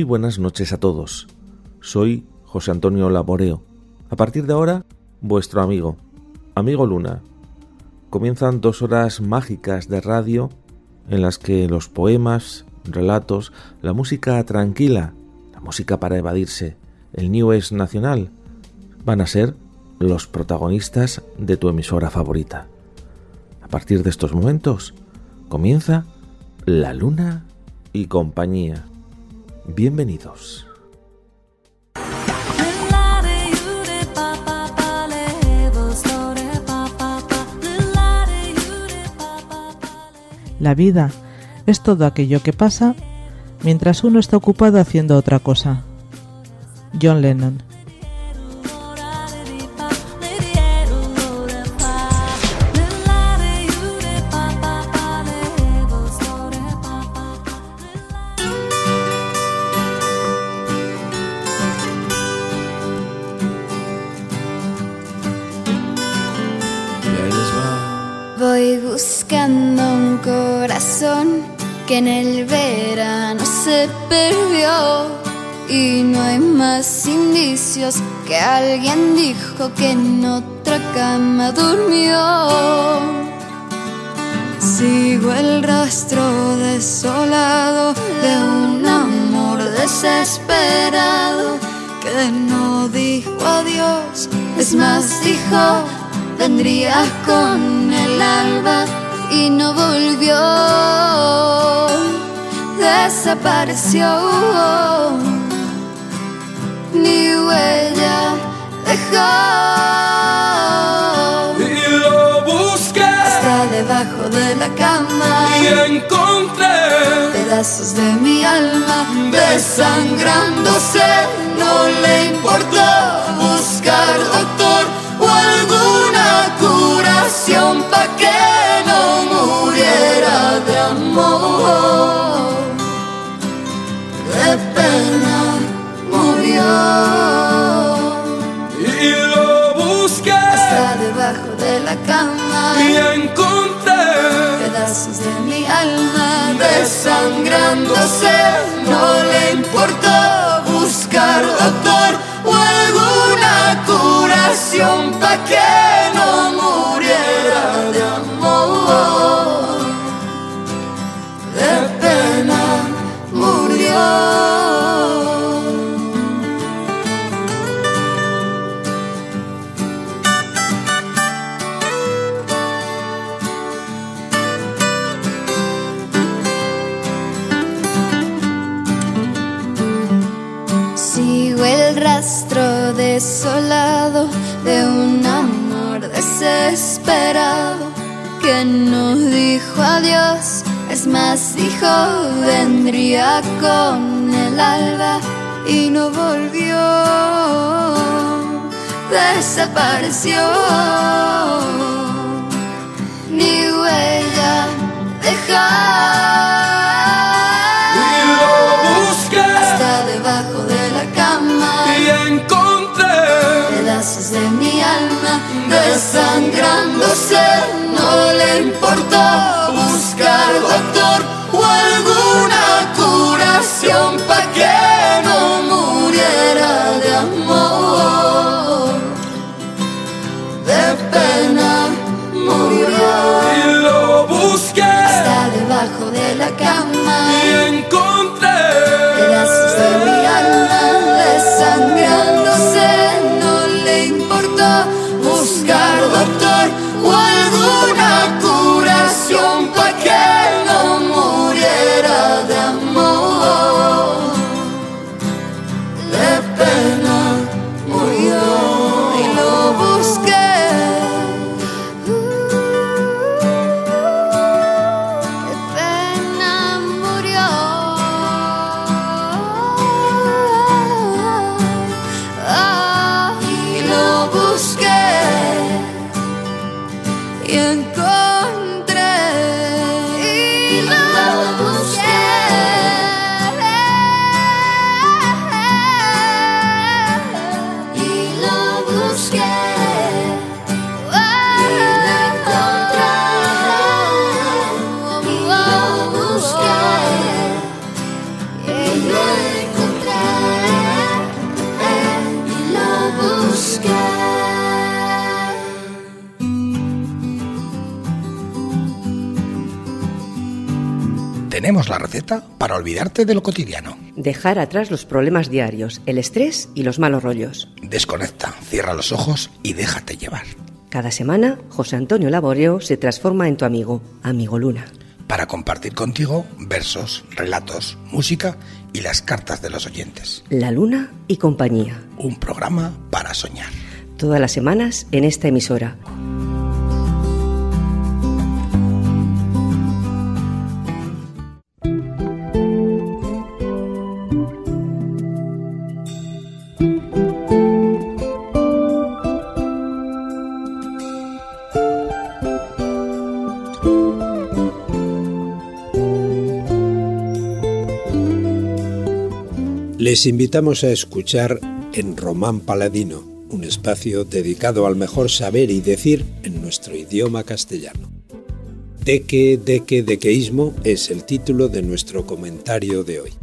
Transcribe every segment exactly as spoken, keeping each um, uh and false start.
buenas noches a todos. Soy José Antonio Laboreo. A partir de ahora, vuestro amigo, amigo Luna. Comienzan dos horas mágicas de radio en las que los poemas, relatos, la música tranquila, la música para evadirse, el New Age nacional, van a ser los protagonistas de tu emisora favorita. A partir de estos momentos, comienza La Luna y compañía. Bienvenidos. La vida es todo aquello que pasa mientras uno está ocupado haciendo otra cosa. John Lennon. Voy buscando un corazón que en el verano se perdió y no hay más indicios que alguien dijo que en otra cama durmió. Sigo el rastro desolado de un amor desesperado que no dijo adiós, es más dijo vendría con el alba y no volvió, desapareció, ni huella dejó. Y lo busqué hasta debajo de la cama y encontré pedazos de mi alma desangrándose. No le importó buscar doctor o alguna curación pa' que no muriera de amor. De pena murió. Y lo busqué hasta debajo de la cama y encontré pedazos de mi alma desangrándose. No le importó buscar doctor o alguna curación pa' que no muriera de amor. De pena murió. Sigo el rastro desolado de un amor desesperado que no dijo adiós, es más dijo vendría con el alba y no volvió, desapareció, ni huella dejó. y lo busqué hasta debajo de la cama y encontré pedazos de mi alma desangrándose. No le importó buscar doctor o alguna curación pa' que no muriera de amor. De pena murió. y lo busqué Está debajo de la cama y encontré pedazos de mi alma desangrándose. No le importó buscar doctor o alguna curación pa' que no muriera de amor. tenemos la receta para olvidarte de lo cotidiano. Dejar atrás los problemas diarios, el estrés y los malos rollos. Desconecta, cierra los ojos y déjate llevar. Cada semana, José Antonio Laboreo se transforma en tu amigo, Amigo Luna. Para compartir contigo versos, relatos, música y las cartas de los oyentes. La Luna y compañía. Un programa para soñar. Todas las semanas en esta emisora. Les invitamos a escuchar En Román Paladino, un espacio dedicado al mejor saber y decir en nuestro idioma castellano. Deque, deque, dequeísmo es el título de nuestro comentario de hoy.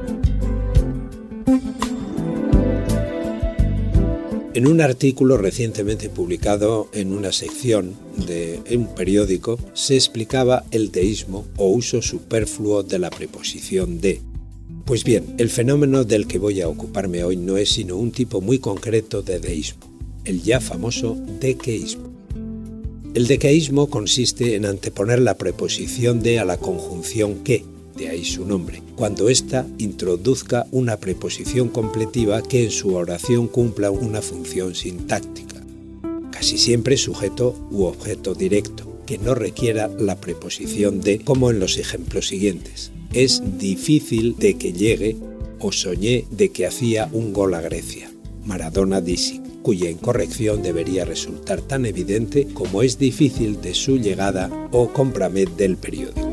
En un artículo recientemente publicado en una sección de un periódico se explicaba el deísmo o uso superfluo de la preposición de. Pues bien, el fenómeno del que voy a ocuparme hoy no es sino un tipo muy concreto de deísmo, el ya famoso dequeísmo. El dequeísmo consiste en anteponer la preposición de a la conjunción que, de ahí su nombre, cuando ésta introduzca una preposición completiva que en su oración cumpla una función sintáctica, casi siempre sujeto u objeto directo, que no requiera la preposición de, como en los ejemplos siguientes. Es difícil de que llegue o soñé de que hacía un gol a Grecia. Maradona Disic, cuya incorrección debería resultar tan evidente como es difícil de su llegada o cómprame del periódico.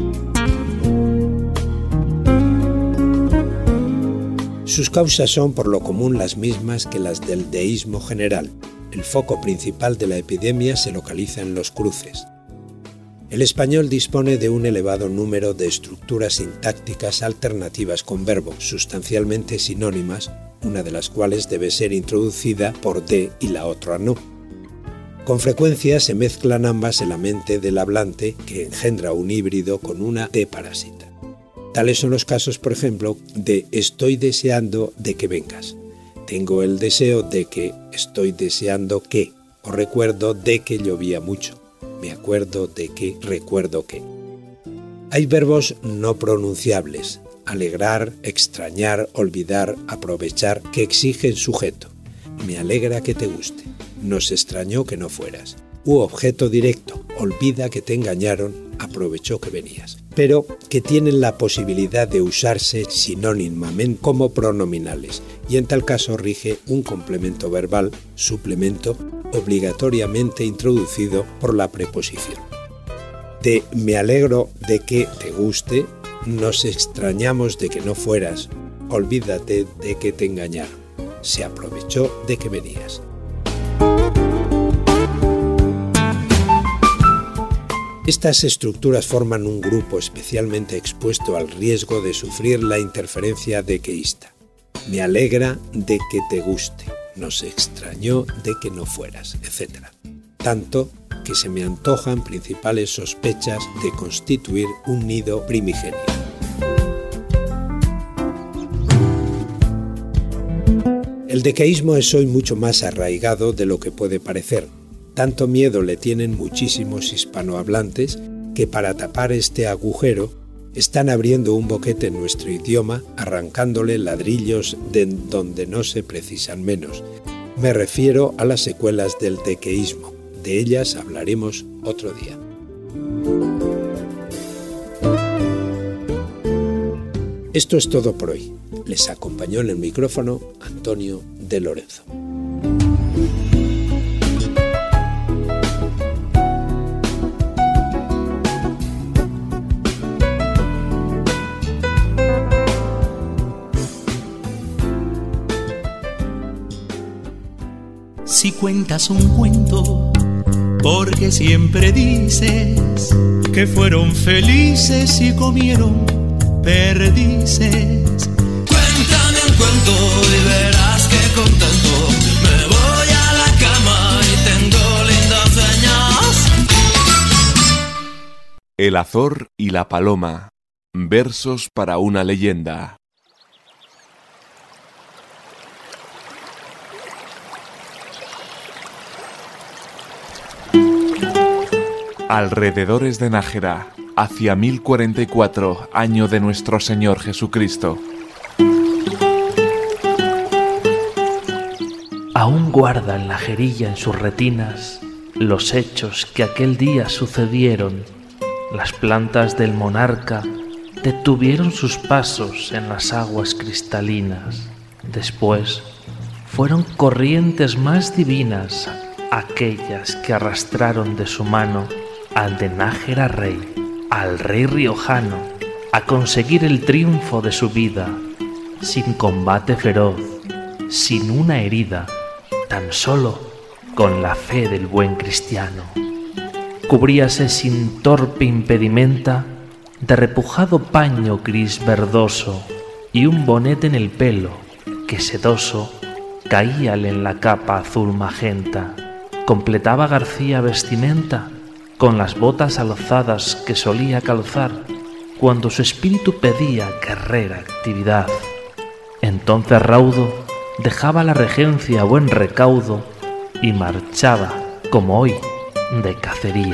Sus causas son por lo común las mismas que las del deísmo general. El foco principal de la epidemia se localiza en los cruces. El español dispone de un elevado número de estructuras sintácticas alternativas con verbo, sustancialmente sinónimas, una de las cuales debe ser introducida por de y la otra no. Con frecuencia se mezclan ambas en la mente del hablante, que engendra un híbrido con una de parásita. Tales son los casos, por ejemplo, de estoy deseando de que vengas, tengo el deseo de que, estoy deseando que, o recuerdo de que llovía mucho. Me acuerdo de que, recuerdo que. Hay verbos no pronunciables, alegrar, extrañar, olvidar, aprovechar, que exigen sujeto. Me alegra que te guste. Nos extrañó que no fueras. U objeto directo, olvida que te engañaron, aprovechó que venías. Pero que tienen la posibilidad de usarse sinónimamente como pronominales, y en tal caso rige un complemento verbal, suplemento, obligatoriamente introducido por la preposición. De me alegro de que te guste, nos extrañamos de que no fueras, olvídate de que te engañaron, se aprovechó de que venías. Estas estructuras forman un grupo especialmente expuesto al riesgo de sufrir la interferencia dequeísta. Me alegra de que te guste, nos extrañó de que no fueras, etcétera. Tanto que se me antojan principales sospechas de constituir un nido primigenio. El dequeísmo es hoy mucho más arraigado de lo que puede parecer. Tanto miedo le tienen muchísimos hispanohablantes que para tapar este agujero están abriendo un boquete en nuestro idioma, arrancándole ladrillos de donde no se precisan menos. Me refiero a las secuelas del dequeísmo. De ellas hablaremos otro día. Esto es todo por hoy. Les acompañó en el micrófono Antonio de Lorenzo. Si cuentas un cuento, porque siempre dices que fueron felices y comieron perdices. Cuéntame un cuento y verás que contento me voy a la cama y tengo lindas señas. El Azor y la Paloma, Versos para una leyenda. Alrededores de Nájera, hacia mil cuarenta y cuatro, año de nuestro Señor Jesucristo. Aún guardan la jerilla en sus retinas los hechos que aquel día sucedieron. Las plantas del monarca detuvieron sus pasos en las aguas cristalinas. Después fueron corrientes más divinas aquellas que arrastraron de su mano al de Nájera rey, al rey riojano, a conseguir el triunfo de su vida, sin combate feroz, sin una herida, tan solo con la fe del buen cristiano. Cubríase sin torpe impedimenta de repujado paño gris verdoso y un bonete en el pelo que sedoso caíale en la capa azul magenta. Completaba García vestimenta con las botas alzadas que solía calzar cuando su espíritu pedía guerrera actividad. Entonces raudo dejaba la regencia a buen recaudo y marchaba, como hoy, de cacería.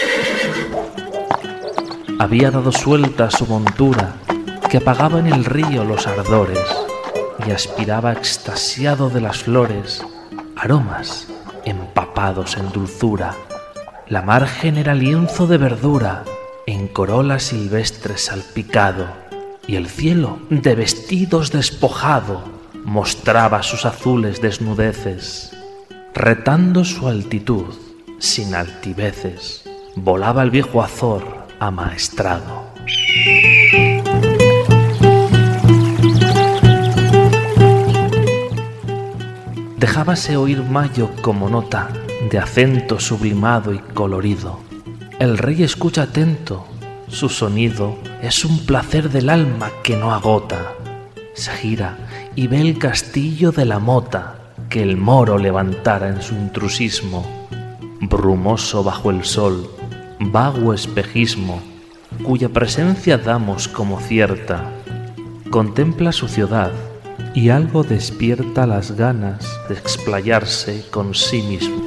Había dado suelta a su montura, que apagaba en el río los ardores, y aspiraba extasiado de las flores, aromas empapados en dulzura. La margen era lienzo de verdura, en corola silvestre salpicado, y el cielo, de vestidos despojado, mostraba sus azules desnudeces. Retando su altitud, sin altiveces, volaba el viejo Azor amaestrado. Dejábase oír Mayo como nota de acento sublimado y colorido. El rey escucha atento, su sonido es un placer del alma que no agota. Se gira y ve el castillo de la mota que el moro levantara en su intrusismo. Brumoso bajo el sol, vago espejismo, cuya presencia damos como cierta. Contempla su ciudad y algo despierta las ganas de explayarse con sí mismo.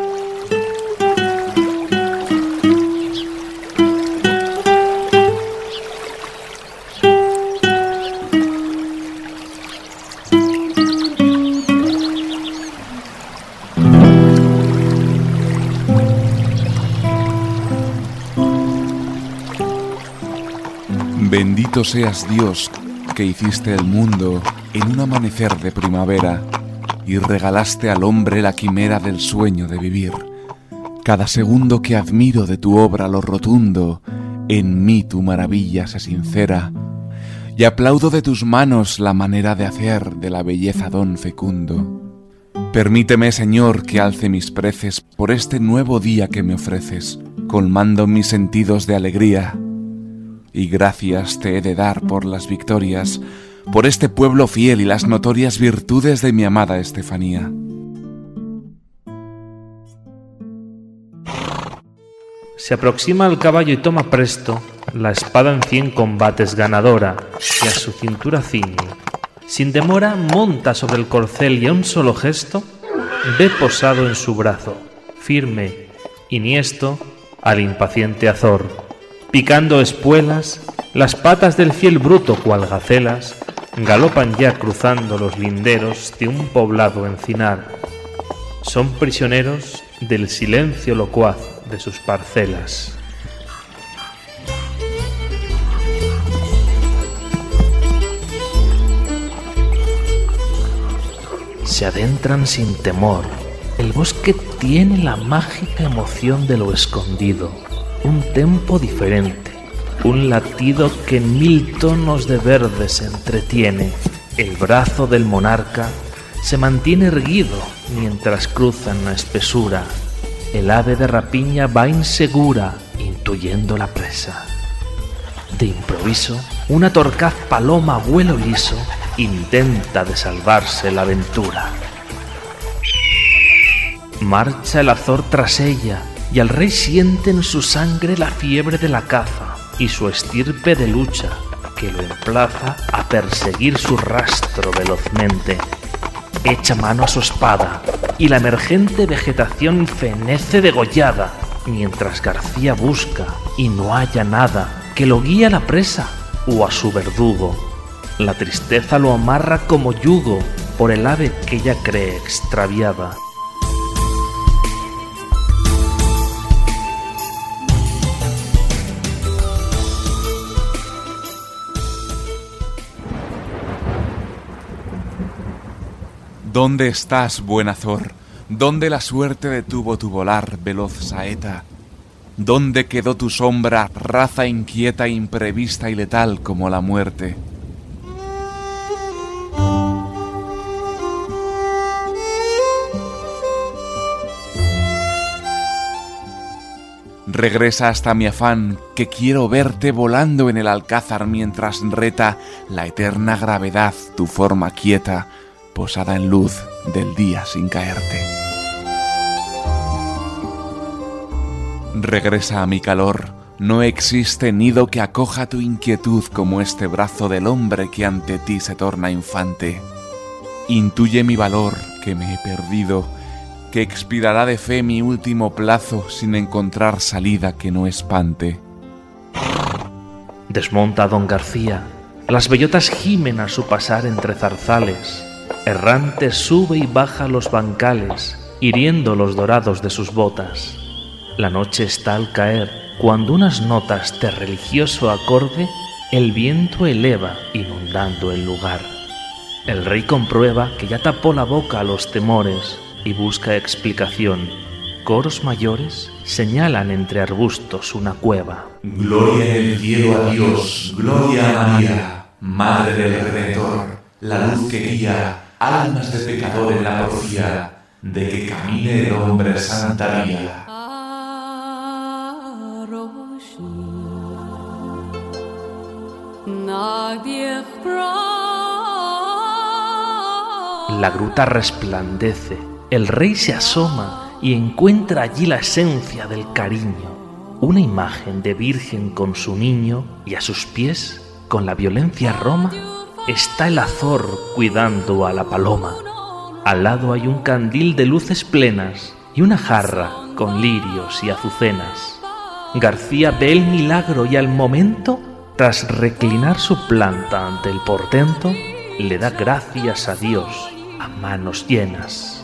Bendito seas Dios, que hiciste el mundo en un amanecer de primavera y regalaste al hombre la quimera del sueño de vivir. Cada segundo que admiro de tu obra lo rotundo, en mí tu maravilla se sincera, y aplaudo de tus manos la manera de hacer de la belleza don fecundo. Permíteme, Señor, que alce mis preces por este nuevo día que me ofreces, colmando mis sentidos de alegría. Y gracias te he de dar por las victorias, por este pueblo fiel y las notorias virtudes de mi amada Estefanía. Se aproxima al caballo y toma presto la espada en cien combates ganadora, y a su cintura ciñe. Sin demora monta sobre el corcel y a un solo gesto ve posado en su brazo, firme, iniesto, al impaciente Azor. Picando espuelas, las patas del fiel bruto cual gacelas galopan ya cruzando los linderos de un poblado encinar. Son prisioneros del silencio locuaz de sus parcelas. Se adentran sin temor. El bosque tiene la mágica emoción de lo escondido. Un tempo diferente, un latido que en mil tonos de verde se entretiene. El brazo del monarca se mantiene erguido mientras cruzan la espesura. El ave de rapiña va insegura, intuyendo la presa. De improviso, una torcaz paloma a vuelo liso intenta de salvarse la aventura. Marcha el Azor tras ella, y al rey siente en su sangre la fiebre de la caza. y su estirpe de lucha, que lo emplaza a perseguir su rastro velozmente. Echa mano a su espada, y la emergente vegetación fenece degollada, mientras García busca y no halla nada que lo guíe a la presa o a su verdugo. La tristeza lo amarra como yugo por el ave que ella cree extraviada. ¿Dónde estás, buen Azor? ¿Dónde la suerte detuvo tu volar, veloz saeta? ¿Dónde quedó tu sombra, raza inquieta, imprevista y letal como la muerte? Regresa hasta mi afán, que quiero verte volando en el alcázar mientras reta la eterna gravedad tu forma quieta, posada en luz del día sin caerte. Regresa a mi calor, no existe nido que acoja tu inquietud como este brazo del hombre que ante ti se torna infante. Intuye mi valor, que me he perdido, que expirará de fe mi último plazo sin encontrar salida que no espante. Desmonta a don García, las bellotas gimen a su pasar entre zarzales. Errante sube y baja los bancales, hiriendo los dorados de sus botas. La noche está al caer, cuando unas notas de religioso acorde el viento eleva, inundando el lugar. El rey comprueba que ya tapó la boca a los temores y busca explicación. Coros mayores señalan entre arbustos una cueva. Gloria en el cielo a Dios, gloria a María, Madre del Redentor, la luz que guía almas de pecador en la porfía, de que camine el hombre santa vía. La gruta resplandece, el rey se asoma y encuentra allí la esencia del cariño, una imagen de virgen con su niño, y a sus pies, con la violencia Roma, está el Azor cuidando a la paloma. Al lado hay un candil de luces plenas y una jarra con lirios y azucenas. García ve el milagro y al momento, tras reclinar su planta ante el portento, le da gracias a Dios a manos llenas.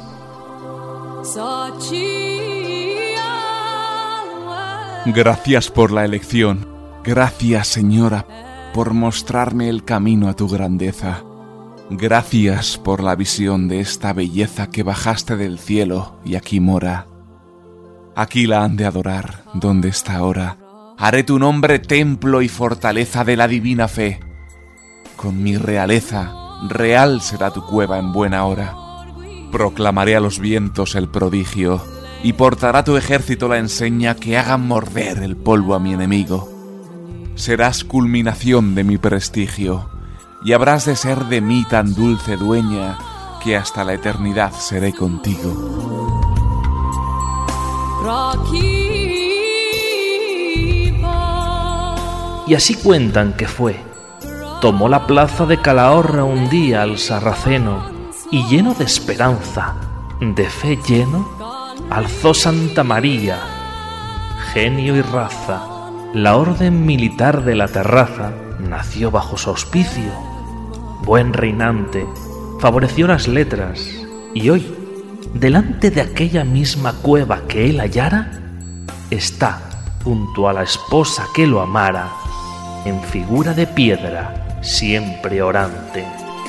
Gracias por la elección, gracias, Señora, por mostrarme el camino a tu grandeza. Gracias por la visión de esta belleza que bajaste del cielo y aquí mora. Aquí la han de adorar, donde está ahora. Haré tu nombre templo y fortaleza de la divina fe. Con mi realeza, real será tu cueva en buena hora. Proclamaré a los vientos el prodigio, y portará tu ejército la enseña que hagan morder el polvo a mi enemigo. Serás culminación de mi prestigio, y habrás de ser de mí tan dulce dueña, que hasta la eternidad seré contigo. Y así cuentan que fue. Tomó la plaza de Calahorra un día al sarraceno, y lleno de esperanza, de fe lleno, alzó Santa María, genio y raza. La orden militar de la terraza nació bajo su auspicio. Buen reinante, favoreció las letras, y hoy, delante de aquella misma cueva que él hallara, está junto a la esposa que lo amara, en figura de piedra, siempre orante.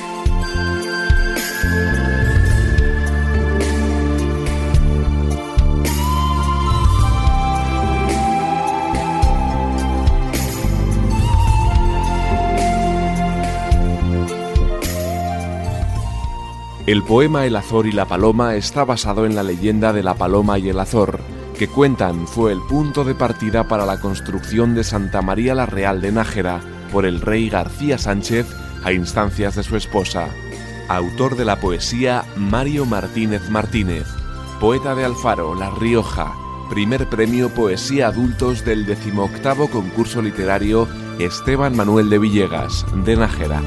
El poema El Azor y la Paloma está basado en la leyenda de la Paloma y el Azor, que cuentan fue el punto de partida para la construcción de Santa María la Real de Nájera por el rey García Sánchez a instancias de su esposa. Autor de la poesía Mario Martínez Martínez, poeta de Alfaro, La Rioja, primer premio Poesía Adultos del decimoctavo concurso literario Esteban Manuel de Villegas, de Nájera.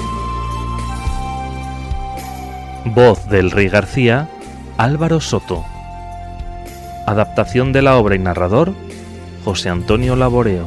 Voz del Rey García, Álvaro Soto. Adaptación de la obra y narrador, José Antonio Laboreo.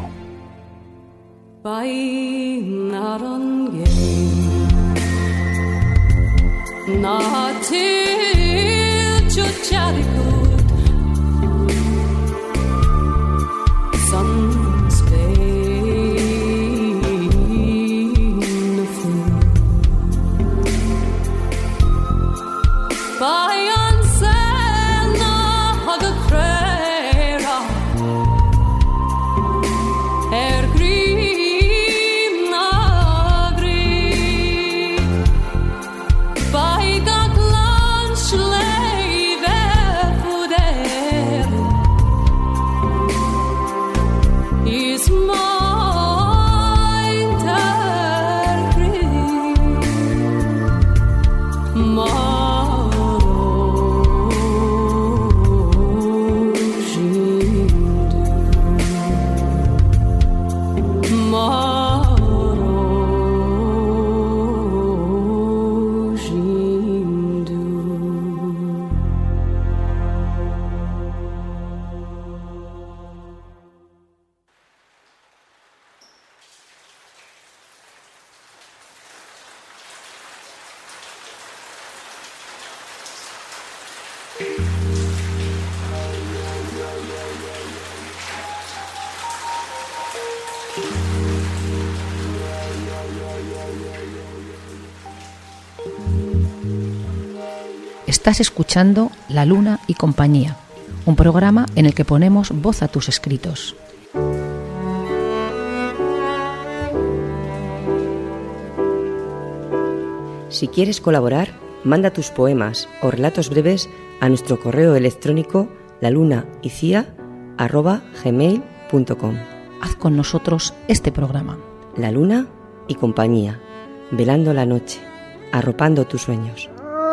Estás escuchando La Luna y Compañía, un programa en el que ponemos voz a tus escritos. Si quieres colaborar, manda tus poemas o relatos breves a nuestro correo electrónico lalunaycia arroba gmail punto com. Haz con nosotros este programa. La Luna y Compañía, velando la noche, arropando tus sueños.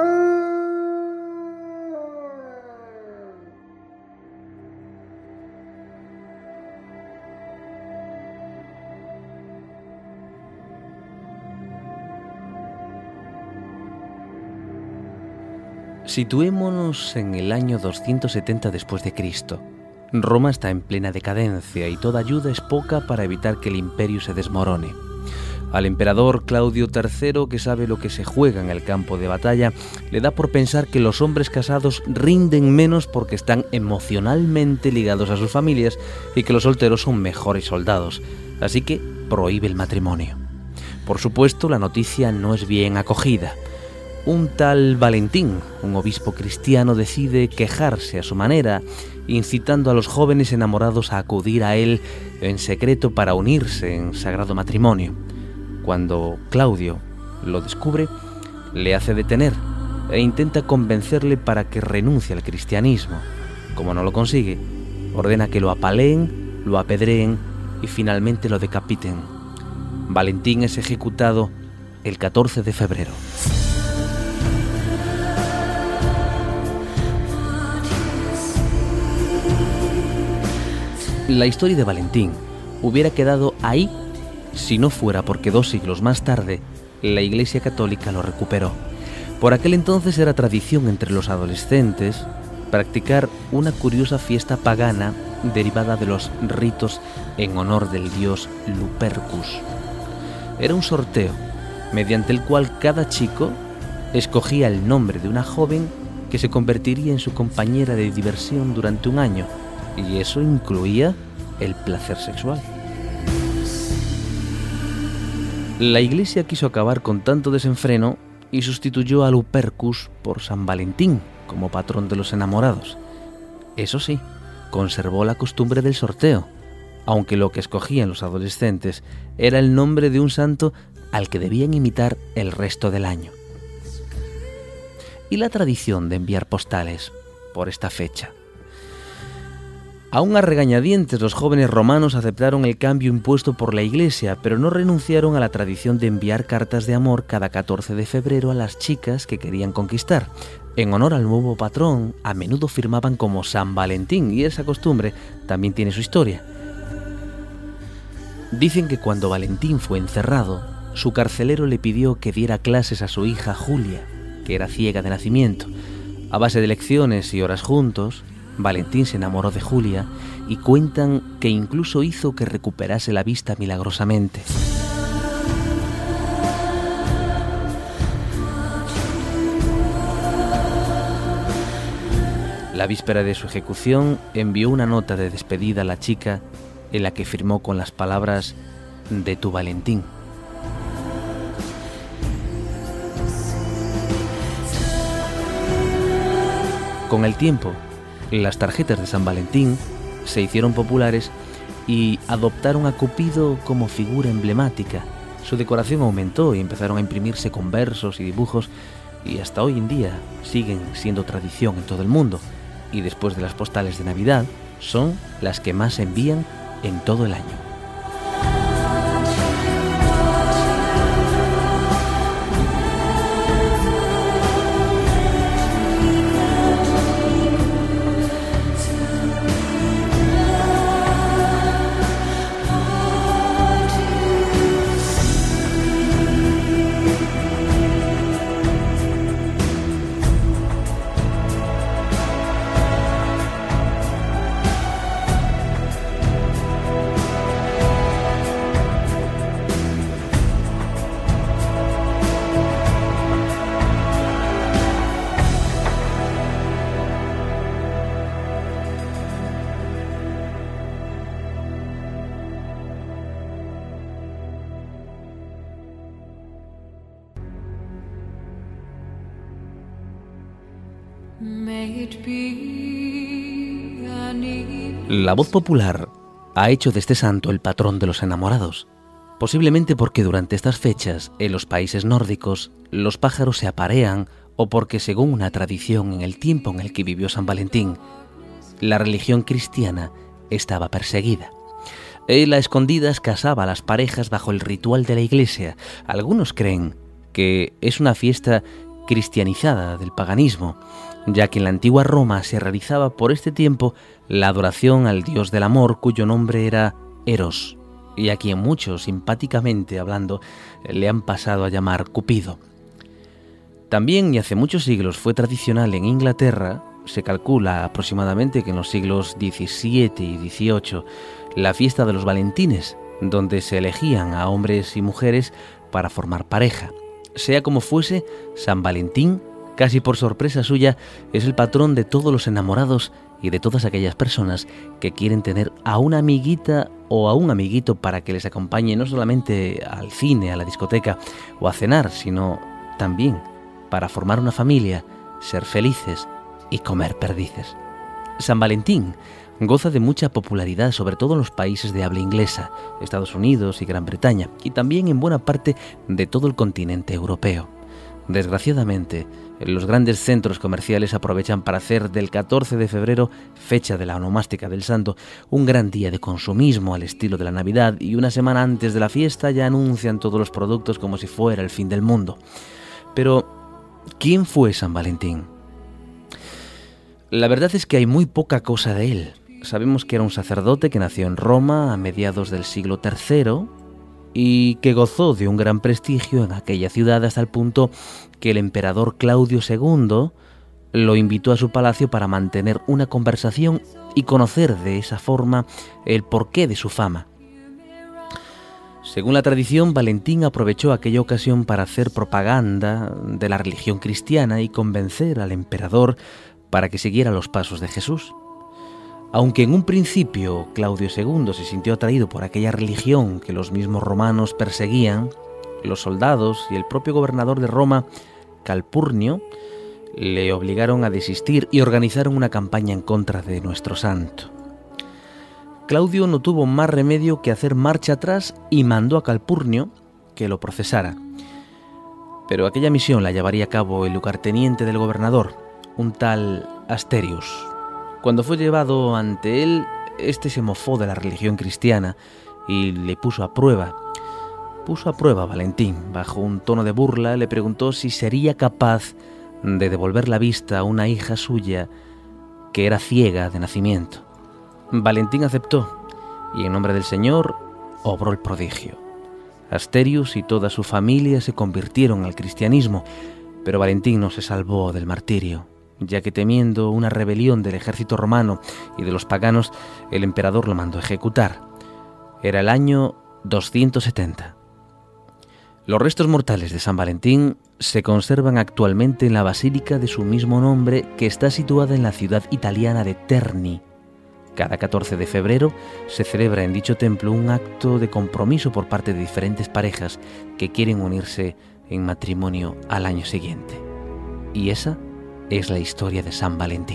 Situémonos en el año doscientos setenta después de Cristo. Roma está en plena decadencia y toda ayuda es poca para evitar que el imperio se desmorone. Al emperador Claudio tercero, que sabe lo que se juega en el campo de batalla, le da por pensar que los hombres casados rinden menos porque están emocionalmente ligados a sus familias y que los solteros son mejores soldados, así que prohíbe el matrimonio. Por supuesto, la noticia no es bien acogida. Un tal Valentín, un obispo cristiano, decide quejarse a su manera, incitando a los jóvenes enamorados a acudir a él en secreto para unirse en sagrado matrimonio. Cuando Claudio lo descubre, le hace detener e intenta convencerle para que renuncie al cristianismo. Como no lo consigue, ordena que lo apaleen, lo apedreen y finalmente lo decapiten. Valentín es ejecutado el catorce de febrero. La historia de Valentín hubiera quedado ahí si no fuera porque dos siglos más tarde la Iglesia Católica lo recuperó. Por aquel entonces era tradición entre los adolescentes practicar una curiosa fiesta pagana derivada de los ritos en honor del dios Lupercus. Era un sorteo mediante el cual cada chico escogía el nombre de una joven que se convertiría en su compañera de diversión durante un año, y eso incluía el placer sexual. La Iglesia quiso acabar con tanto desenfreno y sustituyó a Lupercus por San Valentín como patrón de los enamorados. Eso sí, conservó la costumbre del sorteo, aunque lo que escogían los adolescentes era el nombre de un santo al que debían imitar el resto del año. Y la tradición de enviar postales por esta fecha. Aún a regañadientes, los jóvenes romanos aceptaron el cambio impuesto por la Iglesia, pero no renunciaron a la tradición de enviar cartas de amor cada catorce de febrero a las chicas que querían conquistar. En honor al nuevo patrón, a menudo firmaban como San Valentín, y esa costumbre también tiene su historia. Dicen que cuando Valentín fue encerrado, su carcelero le pidió que diera clases a su hija Julia, que era ciega de nacimiento. A base de lecciones y horas juntos, Valentín se enamoró de Julia y cuentan que incluso hizo que recuperase la vista milagrosamente. La víspera de su ejecución envió una nota de despedida a la chica en la que firmó con las palabras de tu Valentín. Con el tiempo, las tarjetas de San Valentín se hicieron populares y adoptaron a Cupido como figura emblemática. Su decoración aumentó y empezaron a imprimirse con versos y dibujos, y hasta hoy en día siguen siendo tradición en todo el mundo. Y después de las postales de Navidad, son las que más se envían en todo el año. La voz popular ha hecho de este santo el patrón de los enamorados, posiblemente porque durante estas fechas, en los países nórdicos, los pájaros se aparean o porque, según una tradición en el tiempo en el que vivió San Valentín, la religión cristiana estaba perseguida. Él a escondidas casaba a las parejas bajo el ritual de la Iglesia. Algunos creen que es una fiesta cristianizada del paganismo, ya que en la antigua Roma se realizaba por este tiempo la adoración al dios del amor, cuyo nombre era Eros, y a quien muchos, simpáticamente hablando, le han pasado a llamar Cupido. También, y hace muchos siglos, fue tradicional en Inglaterra, se calcula aproximadamente que en los siglos diecisiete y dieciocho, la fiesta de los Valentines, donde se elegían a hombres y mujeres para formar pareja. Sea como fuese, San Valentín, casi por sorpresa suya, es el patrón de todos los enamorados y de todas aquellas personas que quieren tener a una amiguita o a un amiguito para que les acompañe no solamente al cine, a la discoteca o a cenar, sino también para formar una familia, ser felices y comer perdices. San Valentín goza de mucha popularidad, sobre todo en los países de habla inglesa, Estados Unidos y Gran Bretaña, y también en buena parte de todo el continente europeo. Desgraciadamente, los grandes centros comerciales aprovechan para hacer del catorce de febrero, fecha de la onomástica del santo, un gran día de consumismo al estilo de la Navidad, y una semana antes de la fiesta ya anuncian todos los productos como si fuera el fin del mundo. Pero, ¿quién fue San Valentín? La verdad es que hay muy poca cosa de él. Sabemos que era un sacerdote que nació en Roma a mediados del siglo tercero y que gozó de un gran prestigio en aquella ciudad hasta el punto que el emperador Claudio segundo lo invitó a su palacio para mantener una conversación y conocer de esa forma el porqué de su fama. Según la tradición, Valentín aprovechó aquella ocasión para hacer propaganda de la religión cristiana y convencer al emperador para que siguiera los pasos de Jesús. Aunque en un principio Claudio segundo se sintió atraído por aquella religión que los mismos romanos perseguían, los soldados y el propio gobernador de Roma, Calpurnio, le obligaron a desistir y organizaron una campaña en contra de nuestro santo. Claudio no tuvo más remedio que hacer marcha atrás y mandó a Calpurnio que lo procesara. Pero aquella misión la llevaría a cabo el lugarteniente del gobernador, un tal Asterius. Cuando fue llevado ante él, este se mofó de la religión cristiana y le puso a prueba. Puso a prueba a Valentín. Bajo un tono de burla le preguntó si sería capaz de devolver la vista a una hija suya que era ciega de nacimiento. Valentín aceptó y en nombre del Señor obró el prodigio. Asterius y toda su familia se convirtieron al cristianismo, pero Valentín no se salvó del martirio, ya que temiendo una rebelión del ejército romano y de los paganos, el emperador lo mandó ejecutar. Era el año doscientos setenta. Los restos mortales de San Valentín se conservan actualmente en la basílica de su mismo nombre, que está situada en la ciudad italiana de Terni. Cada catorce de febrero se celebra en dicho templo un acto de compromiso por parte de diferentes parejas que quieren unirse en matrimonio al año siguiente. Y esa es la historia de San Valentín.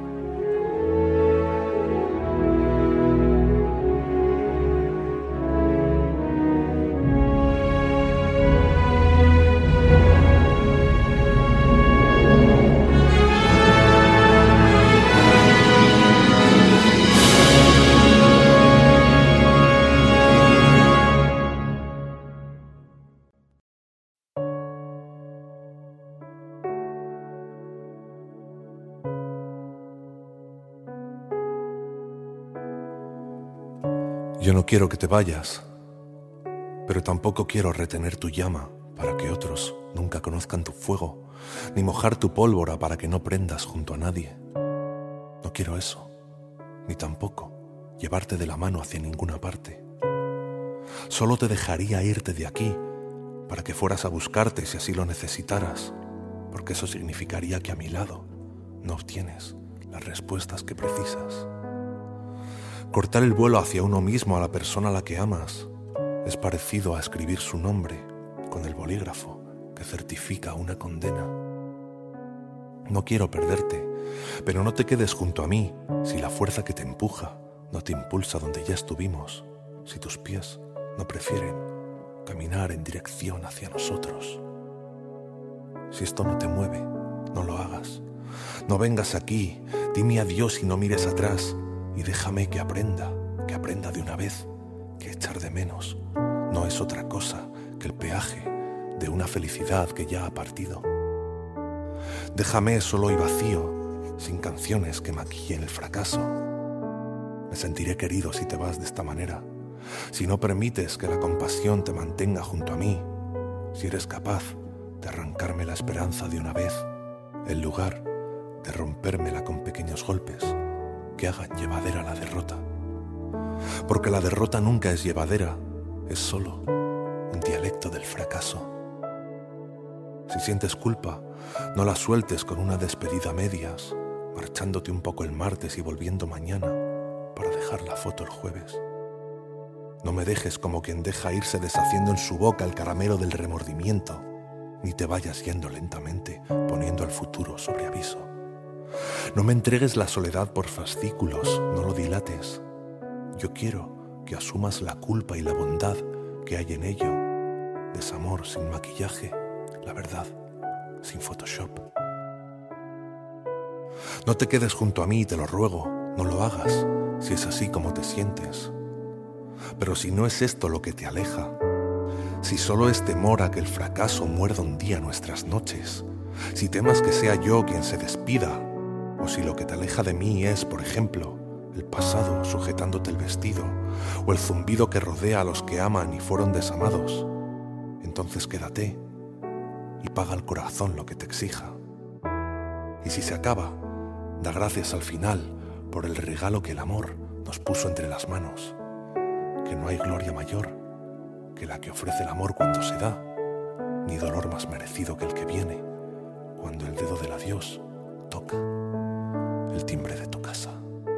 Yo no quiero que te vayas, pero tampoco quiero retener tu llama para que otros nunca conozcan tu fuego, ni mojar tu pólvora para que no prendas junto a nadie. No quiero eso, ni tampoco llevarte de la mano hacia ninguna parte. Solo te dejaría irte de aquí para que fueras a buscarte si así lo necesitaras, porque eso significaría que a mi lado no obtienes las respuestas que precisas. Cortar el vuelo hacia uno mismo a la persona a la que amas es parecido a escribir su nombre con el bolígrafo que certifica una condena. No quiero perderte, pero no te quedes junto a mí si la fuerza que te empuja no te impulsa donde ya estuvimos, si tus pies no prefieren caminar en dirección hacia nosotros. Si esto no te mueve, no lo hagas. No vengas aquí, dime adiós y no mires atrás. Y déjame que aprenda, que aprenda de una vez, que echar de menos no es otra cosa que el peaje de una felicidad que ya ha partido. Déjame solo y vacío, sin canciones que maquillen el fracaso. Me sentiré querido si te vas de esta manera, si no permites que la compasión te mantenga junto a mí, si eres capaz de arrancarme la esperanza de una vez, en lugar de rompérmela con pequeños golpes que hagan llevadera la derrota. Porque la derrota nunca es llevadera, es solo un dialecto del fracaso. Si sientes culpa, no la sueltes con una despedida a medias, marchándote un poco el martes y volviendo mañana para dejar la foto el jueves. No me dejes como quien deja irse deshaciendo en su boca el caramelo del remordimiento, ni te vayas yendo lentamente poniendo al futuro sobre aviso. No me entregues la soledad por fascículos, no lo dilates. Yo quiero que asumas la culpa y la bondad que hay en ello. Desamor sin maquillaje, la verdad sin Photoshop. No te quedes junto a mí, te lo ruego, no lo hagas, si es así como te sientes. Pero si no es esto lo que te aleja, si solo es temor a que el fracaso muerda un día nuestras noches, si temas que sea yo quien se despida, o si lo que te aleja de mí es, por ejemplo, el pasado sujetándote el vestido, o el zumbido que rodea a los que aman y fueron desamados, entonces quédate y paga al corazón lo que te exija. Y si se acaba, da gracias al final por el regalo que el amor nos puso entre las manos, que no hay gloria mayor que la que ofrece el amor cuando se da, ni dolor más merecido que el que viene cuando el dedo del adiós toca el timbre de tu casa.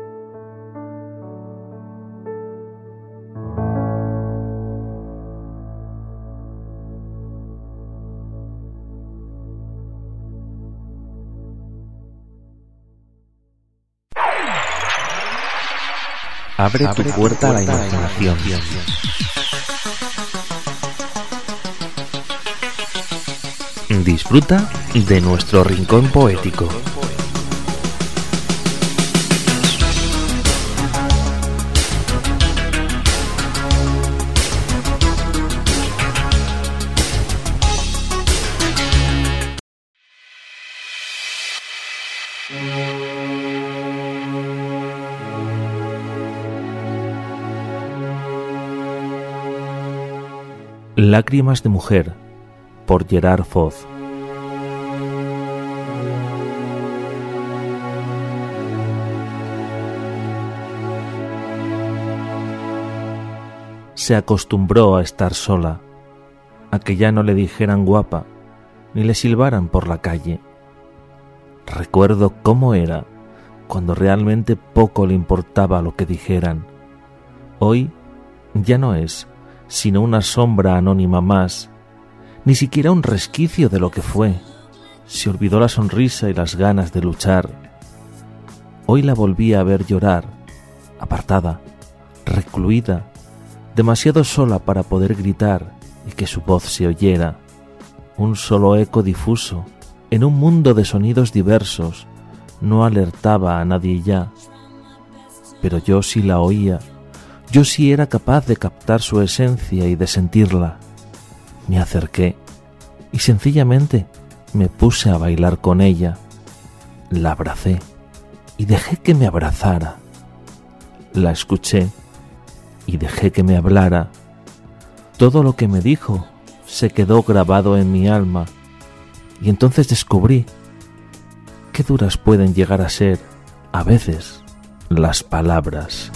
Abre, Abre tu puerta a la imaginación. Disfruta de nuestro rincón poético. Lágrimas de mujer, por Gerard Foz. Se acostumbró a estar sola, a que ya no le dijeran guapa, ni le silbaran por la calle. Recuerdo cómo era, cuando realmente poco le importaba lo que dijeran. Hoy ya no es sino una sombra anónima más, ni siquiera un resquicio de lo que fue. Se olvidó la sonrisa y las ganas de luchar. Hoy la volví a ver llorar, apartada, recluida, demasiado sola para poder gritar y que su voz se oyera. Un solo eco difuso, en un mundo de sonidos diversos, no alertaba a nadie ya. Pero yo sí la oía. Yo sí era capaz de captar su esencia y de sentirla. Me acerqué y sencillamente me puse a bailar con ella. La abracé y dejé que me abrazara. La escuché y dejé que me hablara. Todo lo que me dijo se quedó grabado en mi alma y entonces descubrí qué duras pueden llegar a ser, a veces, las palabras.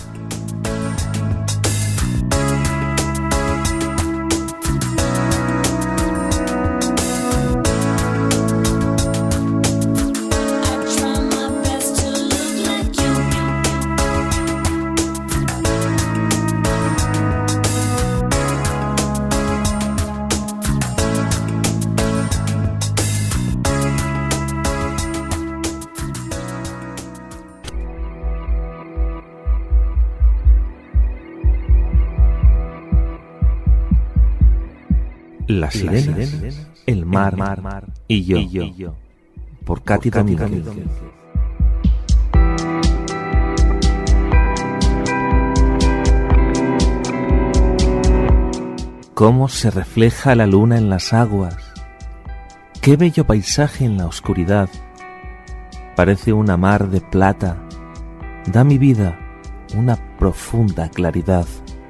Las sirenas, el mar, el mar y, yo, y yo, por Katy Domínguez. Cómo se refleja la luna en las aguas, qué bello paisaje en la oscuridad. Parece una mar de plata, da a mi vida una profunda claridad.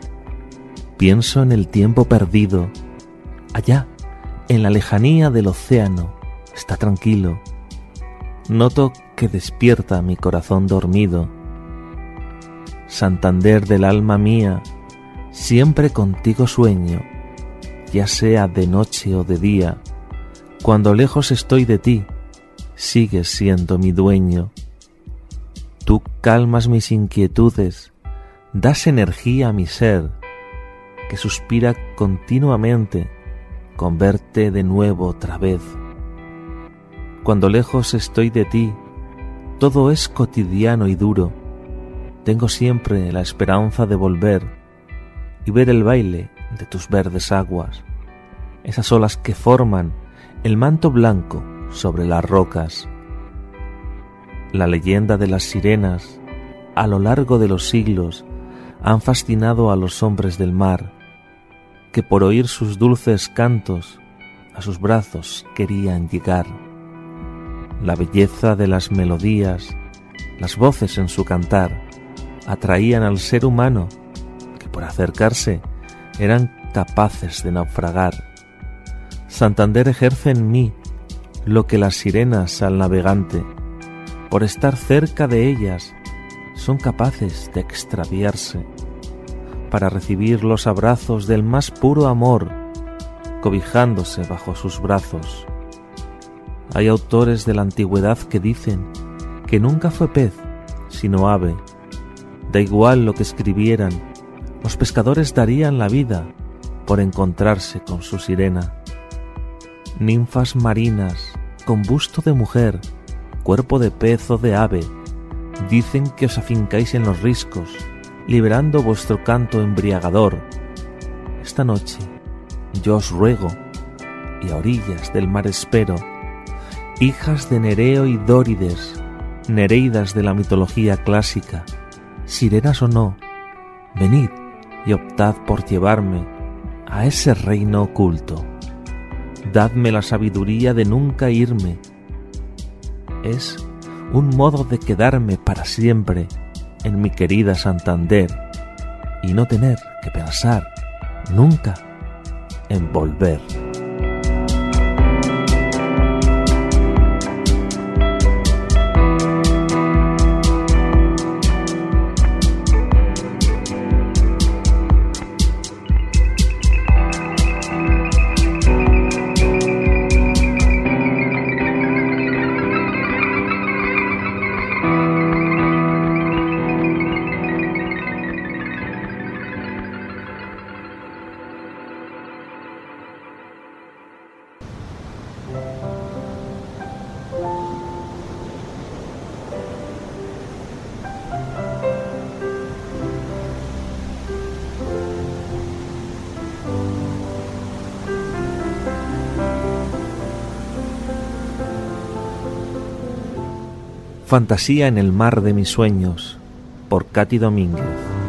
Pienso en el tiempo perdido. Allá, en la lejanía del océano, está tranquilo. Noto que despierta mi corazón dormido. Santander del alma mía, siempre contigo sueño, ya sea de noche o de día. Cuando lejos estoy de ti, sigues siendo mi dueño. Tú calmas mis inquietudes, das energía a mi ser, que suspira continuamente con verte de nuevo otra vez. Cuando lejos estoy de ti, todo es cotidiano y duro. Tengo siempre la esperanza de volver y ver el baile de tus verdes aguas, esas olas que forman el manto blanco sobre las rocas. La leyenda de las sirenas, a lo largo de los siglos, han fascinado a los hombres del mar, que por oír sus dulces cantos a sus brazos querían llegar. La belleza de las melodías, las voces en su cantar, atraían al ser humano, que por acercarse eran capaces de naufragar. Santander ejerce en mí lo que las sirenas al navegante. Por estar cerca de ellas, son capaces de extraviarse, para recibir los abrazos del más puro amor, cobijándose bajo sus brazos. Hay autores de la antigüedad que dicen que nunca fue pez, sino ave. Da igual lo que escribieran, los pescadores darían la vida por encontrarse con su sirena. Ninfas marinas, con busto de mujer, cuerpo de pez o de ave, dicen que os afincáis en los riscos, liberando vuestro canto embriagador. Esta noche yo os ruego, y a orillas del mar espero, hijas de Nereo y Dórides, nereidas de la mitología clásica, sirenas o no, venid y optad por llevarme a ese reino oculto. Dadme la sabiduría de nunca irme. Es un modo de quedarme para siempre en mi querida Santander y no tener que pensar nunca en volver. Fantasía en el mar de mis sueños, por Katy Domínguez.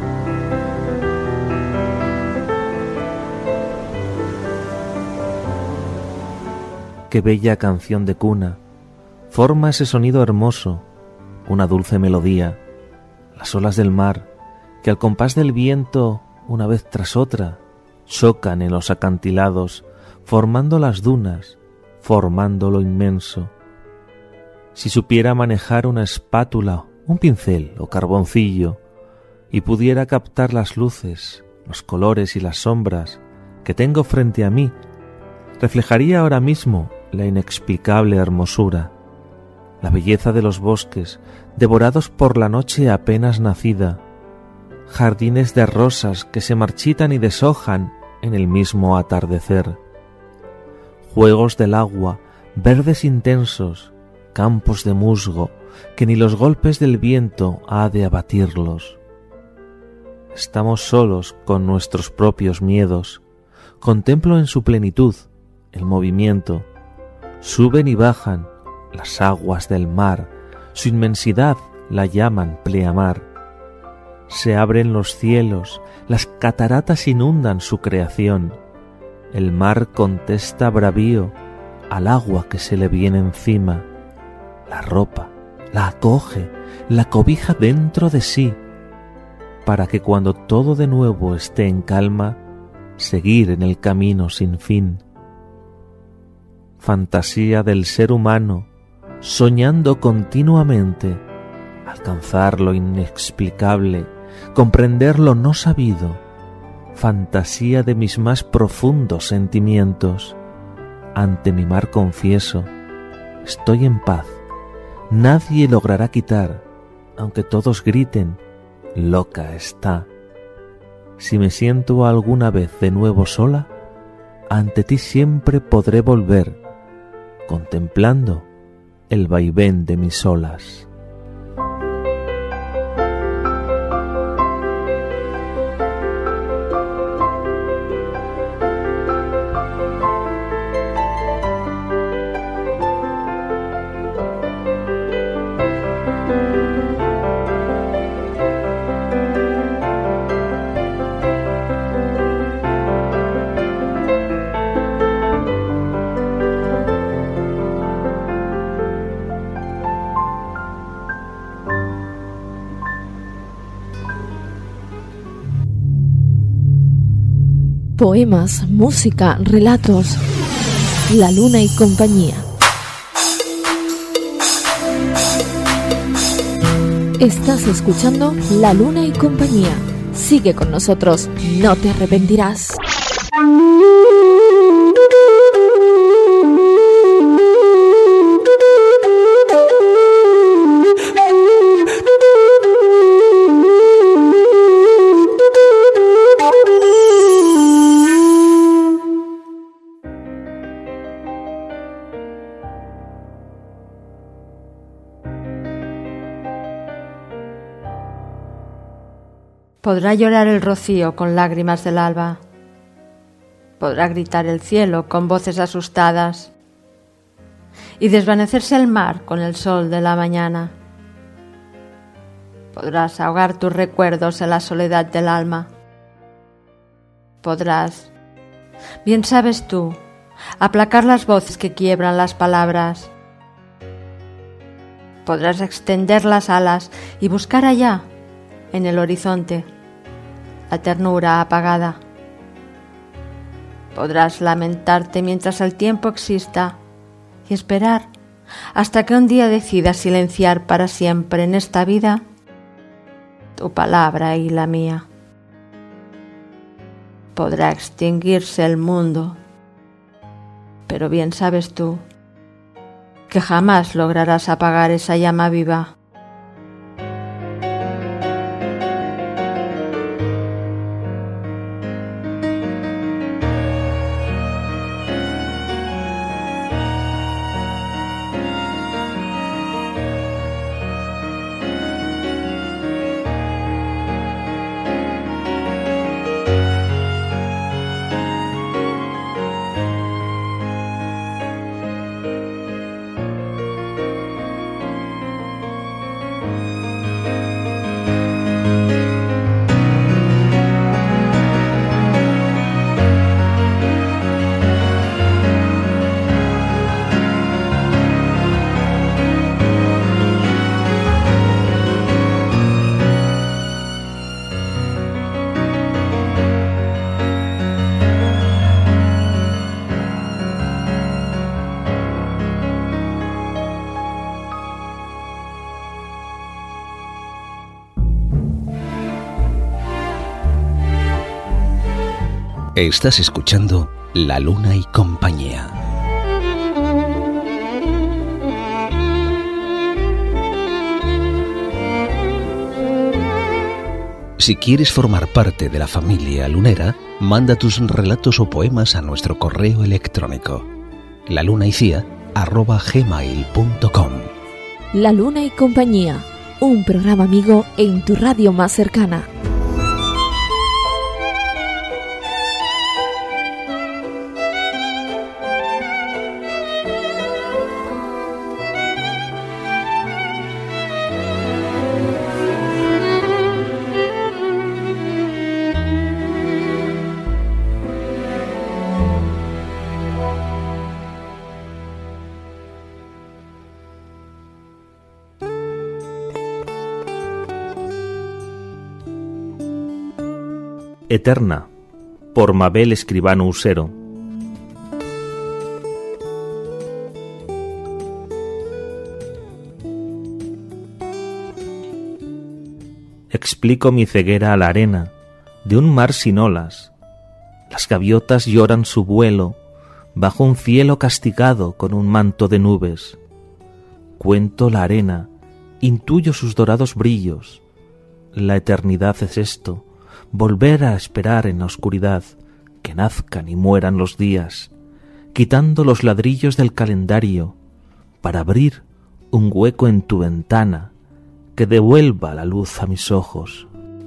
Qué bella canción de cuna, forma ese sonido hermoso, una dulce melodía, las olas del mar, que al compás del viento, una vez tras otra, chocan en los acantilados, formando las dunas, formando lo inmenso. Si supiera manejar una espátula, un pincel o carboncillo, y pudiera captar las luces, los colores y las sombras que tengo frente a mí, reflejaría ahora mismo la inexplicable hermosura, la belleza de los bosques devorados por la noche apenas nacida, jardines de rosas que se marchitan y deshojan en el mismo atardecer, juegos del agua, verdes intensos, campos de musgo que ni los golpes del viento ha de abatirlos. Estamos solos con nuestros propios miedos. Contemplo en su plenitud el movimiento. Suben y bajan las aguas del mar, su inmensidad la llaman pleamar. Se abren los cielos, las cataratas inundan su creación. El mar contesta bravío al agua que se le viene encima. La ropa, la acoge, la cobija dentro de sí, para que cuando todo de nuevo esté en calma, seguir en el camino sin fin. Fantasía del ser humano, soñando continuamente, alcanzar lo inexplicable, comprender lo no sabido, fantasía de mis más profundos sentimientos. Ante mi mar confieso, estoy en paz. Nadie logrará quitar, aunque todos griten, loca está. Si me siento alguna vez de nuevo sola, ante ti siempre podré volver, contemplando el vaivén de mis olas. Poemas, música, relatos. La Luna y compañía. Estás escuchando La Luna y compañía. Sigue con nosotros, no te arrepentirás. Podrá llorar el rocío con lágrimas del alba. Podrá gritar el cielo con voces asustadas y desvanecerse el mar con el sol de la mañana. Podrás ahogar tus recuerdos en la soledad del alma. Podrás, bien sabes tú, aplacar las voces que quiebran las palabras. Podrás extender las alas y buscar allá, en el horizonte, la ternura apagada. Podrás lamentarte mientras el tiempo exista y esperar hasta que un día decidas silenciar para siempre en esta vida tu palabra y la mía. Podrá extinguirse el mundo, pero bien sabes tú que jamás lograrás apagar esa llama viva. Estás escuchando La Luna y Compañía. Si quieres formar parte de la familia lunera, manda tus relatos o poemas a nuestro correo electrónico lalunaicia arroba gmail punto com. La Luna y Compañía, un programa amigo en tu radio más cercana. Eterna, por Mabel Escribano Usero. Explico mi ceguera a la arena de un mar sin olas. Las gaviotas lloran su vuelo bajo un cielo castigado con un manto de nubes. Cuento la arena, intuyo sus dorados brillos. La eternidad es esto, volver a esperar en la oscuridad que nazcan y mueran los días, quitando los ladrillos del calendario para abrir un hueco en tu ventana que devuelva la luz a mis ojos.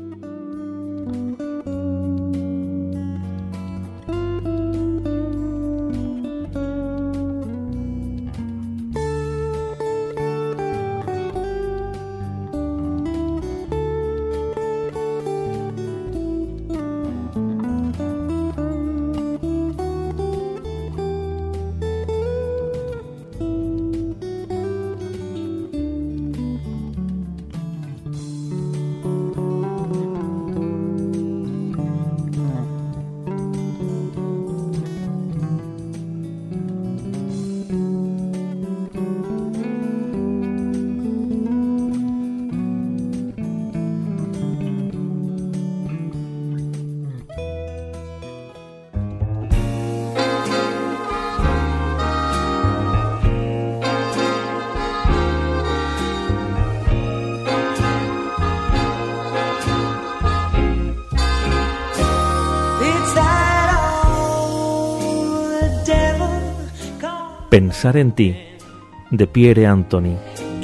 Pensar en ti, de Pierre Anthony.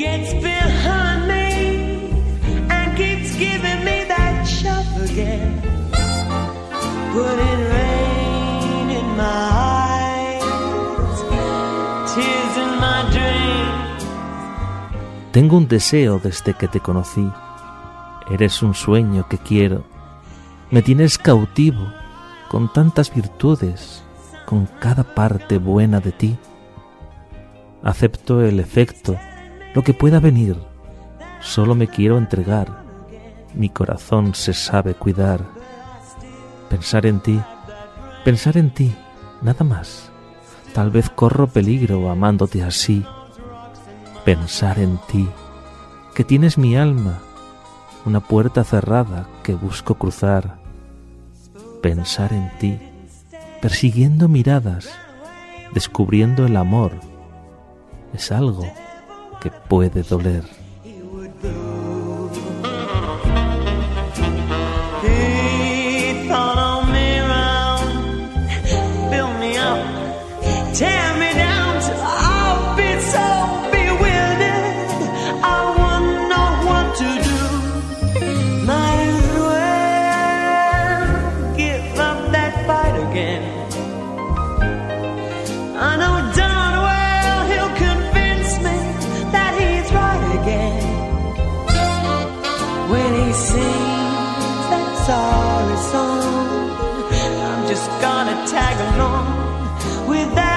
Tengo un deseo desde que te conocí. Eres un sueño que quiero. Me tienes cautivo con tantas virtudes, con cada parte buena de ti. Acepto el efecto lo que pueda venir. Solo me quiero entregar, mi corazón se sabe cuidar. Pensar en ti, pensar en ti, nada más. Tal vez corro peligro amándote así. Pensar en ti, que tienes mi alma, una puerta cerrada que busco cruzar. Pensar en ti, persiguiendo miradas, descubriendo el amor, es algo que puede doler. Tear me down till I'll be so bewildered, I wouldn't know what to do. Might as well give up that fight again. I know darn well he'll convince me that he's right again. When he sings that sorry song, I'm just gonna tag along with that.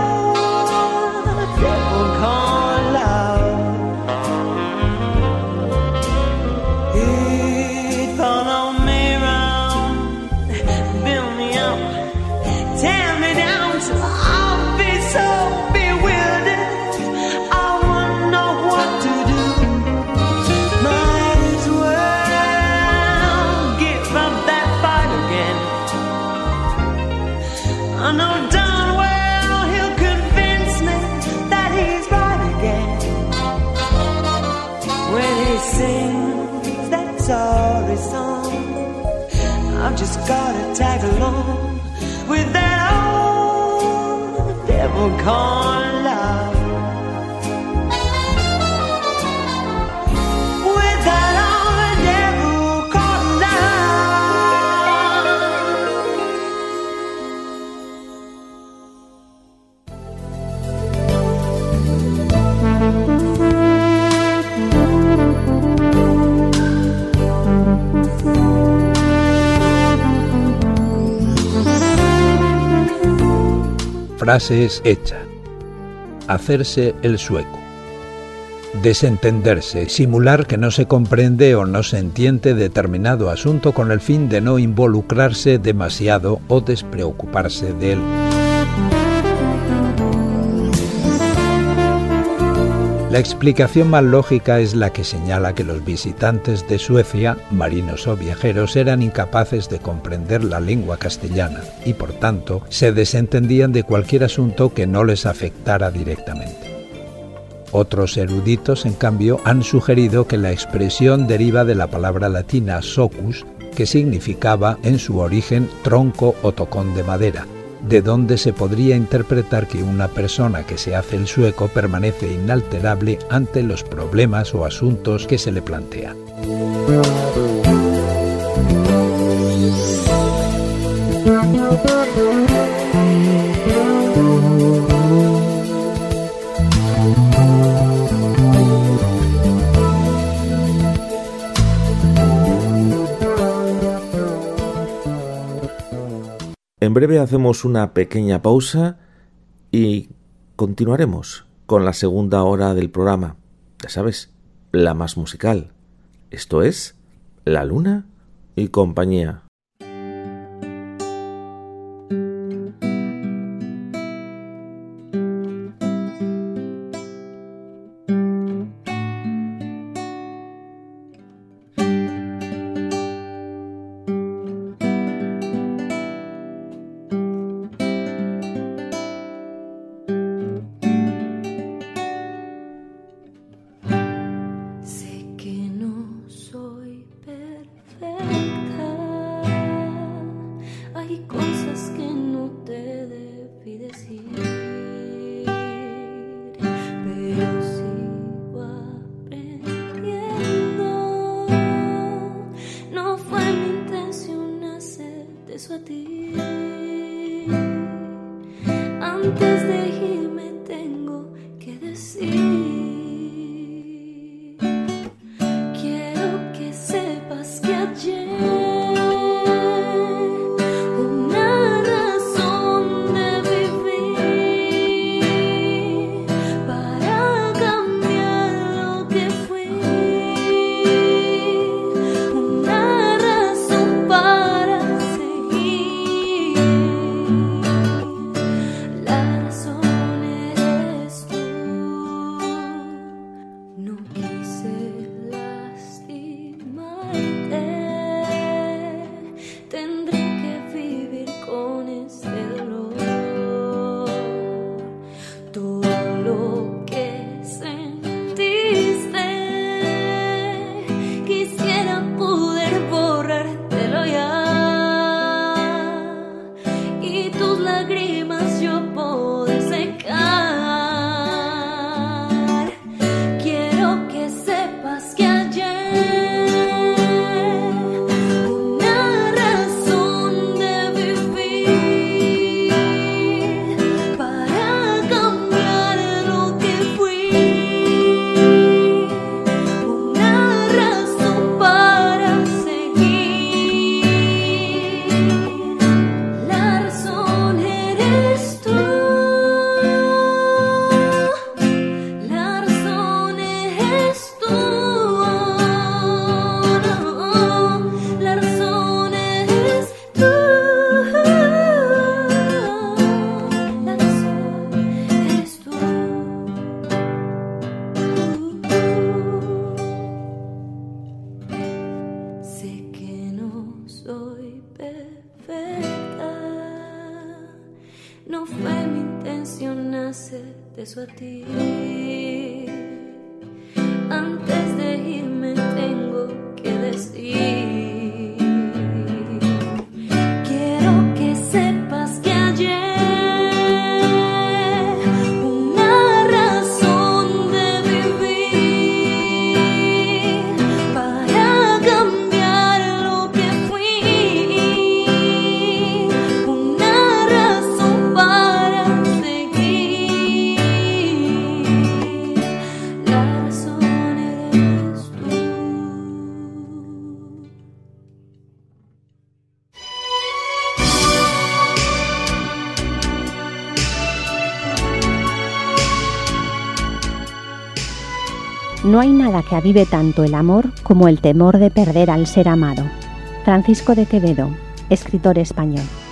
Sorry song, I've just gotta tag along with that old devil called love. With that old devil called Frases hechas. Hacerse el sueco. Desentenderse, simular que no se comprende o no se entiende determinado asunto con el fin de no involucrarse demasiado o despreocuparse de él. La explicación más lógica es la que señala que los visitantes de Suecia, marinos o viajeros, eran incapaces de comprender la lengua castellana y, por tanto, se desentendían de cualquier asunto que no les afectara directamente. Otros eruditos, en cambio, han sugerido que la expresión deriva de la palabra latina socius, que significaba, en su origen, tronco o tocón de madera, de donde se podría interpretar que una persona que se hace el sueco permanece inalterable ante los problemas o asuntos que se le plantean. En breve hacemos una pequeña pausa y continuaremos con la segunda hora del programa. Ya sabes, la más musical. Esto es La Luna y compañía. Sé que no soy perfecta. regreso a ti. Antes de irme tengo que decir, quiero que sepas que ayer una razón de vivir para cambiar lo que fui, una razón para seguir, la razón eres tú. No hay nada que avive tanto el amor como el temor de perder al ser amado. Francisco de Quevedo, escritor español.